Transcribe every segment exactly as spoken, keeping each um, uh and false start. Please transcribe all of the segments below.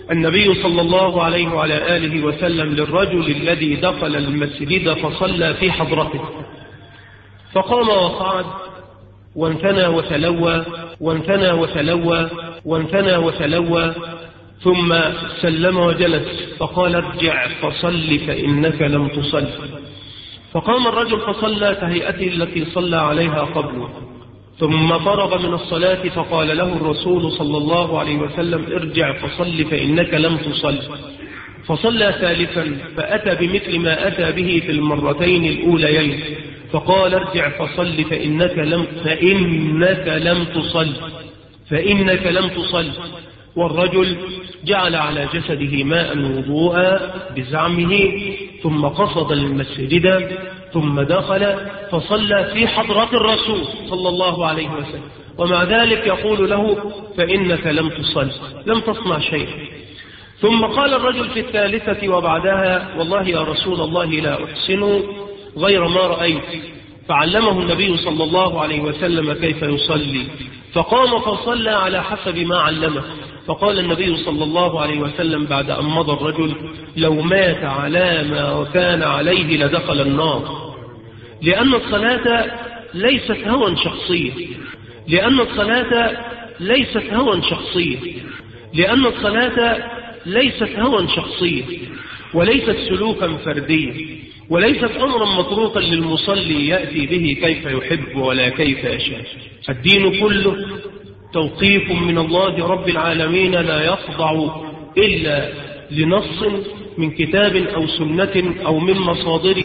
النبي صلى الله عليه وعلى آله وسلم للرجل الذي دخل المسجد فصلى في حضرته، فقام وقعد وانثنى وتلوى وانثنى وتلوى وانثنى وتلوى ثم سلم وجلس، فقال ارجع فصل فإنك لم تصل. فقام الرجل فصلى كهيئته التي صلى عليها قبله، ثم فرغ من الصلاة فقال له الرسول صلى الله عليه وسلم ارجع فصل فإنك لم تصل. فصلى ثالثا فأتى بمثل ما أتى به في المرتين الأوليين، فقال ارجع فصل فإنك لم, فإنك لم تصل فإنك لم تصل. والرجل جعل على جسده ماء وضوءا بزعمه، ثم قصد المسجد ثم دخل فصلى في حضرة الرسول صلى الله عليه وسلم، ومع ذلك يقول له فإنك لم تصل، لم تصنع شيء. ثم قال الرجل في الثالثة وبعدها والله يا رسول الله لا أحسن غير ما رأيت، فعلمه النبي صلى الله عليه وسلم كيف يصلي، فقام فصلى على حسب ما علمه. فقال النبي صلى الله عليه وسلم بعد أن مضى الرجل لو مات على ما كان عليه لدخل النار، لأن الصلاة ليست هوى شخصية لأن الصلاة ليست هوى شخصية لأن الصلاة ليست هوى شخصية وليست سلوكا فرديا، وليست أمرا مطروقا للمصلي يأتي به كيف يحب ولا كيف يشاء. الدين كله توقيف من الله رب العالمين لا يخضع إلا لنص من كتاب أو سنة أو من مصادر.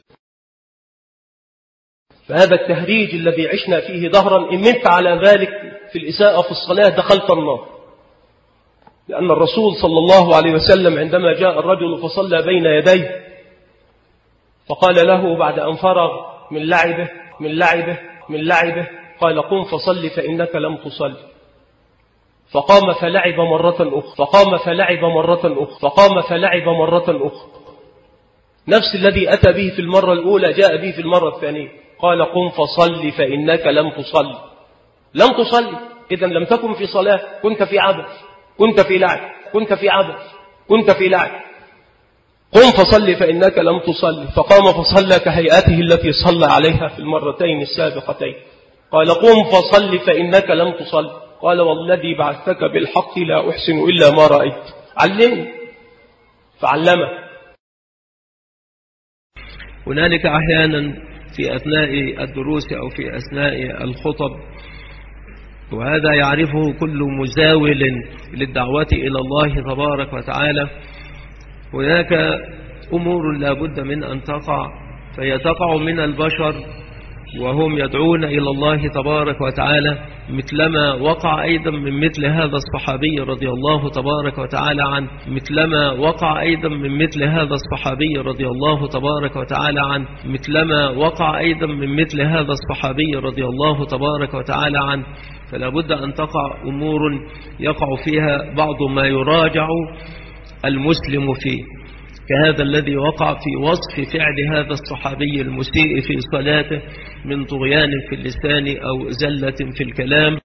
فهذا التهريج الذي عشنا فيه دهرا إن منت على ذلك في الإساءة في الصلاة دخلت النار، لأن الرسول صلى الله عليه وسلم عندما جاء الرجل فصلى بين يديه فقال له بعد أن فرغ من لعبه من لعبه من لعبه قال قم فصل فإنك لم تصل. فقام فلعب مرة أخرى فقام فلعب مرة أخرى فقام فلعب مرة أخرى نفس الذي أتى به في المرة الأولى جاء به في المرة الثانية، قال قم فصل فإنك لم تصل. لم تصل إذن لم تكن في صلاة، كنت في عبث، كنت في لعب كنت في عبث كنت في لعب. قم فصل فإنك لم تصل. فقام فصلى كهيئته التي صلى عليها في المرتين السابقتين. قال قم فصل فإنك لم تصل. قال والذي بعثك بالحق لا أحسن إلا ما رأيت، علمني فعلمه. هنالك أحيانا في أثناء الدروس أو في أثناء الخطب، وهذا يعرفه كل مزاول للدعوة إلى الله تبارك وتعالى، هناك أمور لا بد من أن تقع، فهي تقع من البشر وهم يدعون إلى الله تبارك وتعالى، مثلما وقع أيضا من مثل هذا الصحابي رضي الله تبارك وتعالى عنه مثلما وقع أيضا من مثل هذا الصحابي رضي الله تبارك وتعالى عنه مثلما وقع أيضا من مثل هذا الصحابي رضي الله تبارك وتعالى عنه فلا بد أن تقع أمور يقع فيها بعض ما يراجع المسلم فيه، كهذا الذي وقع في وصف فعل هذا الصحابي المسيء في صلاته من طغيان في اللسان أو زلة في الكلام.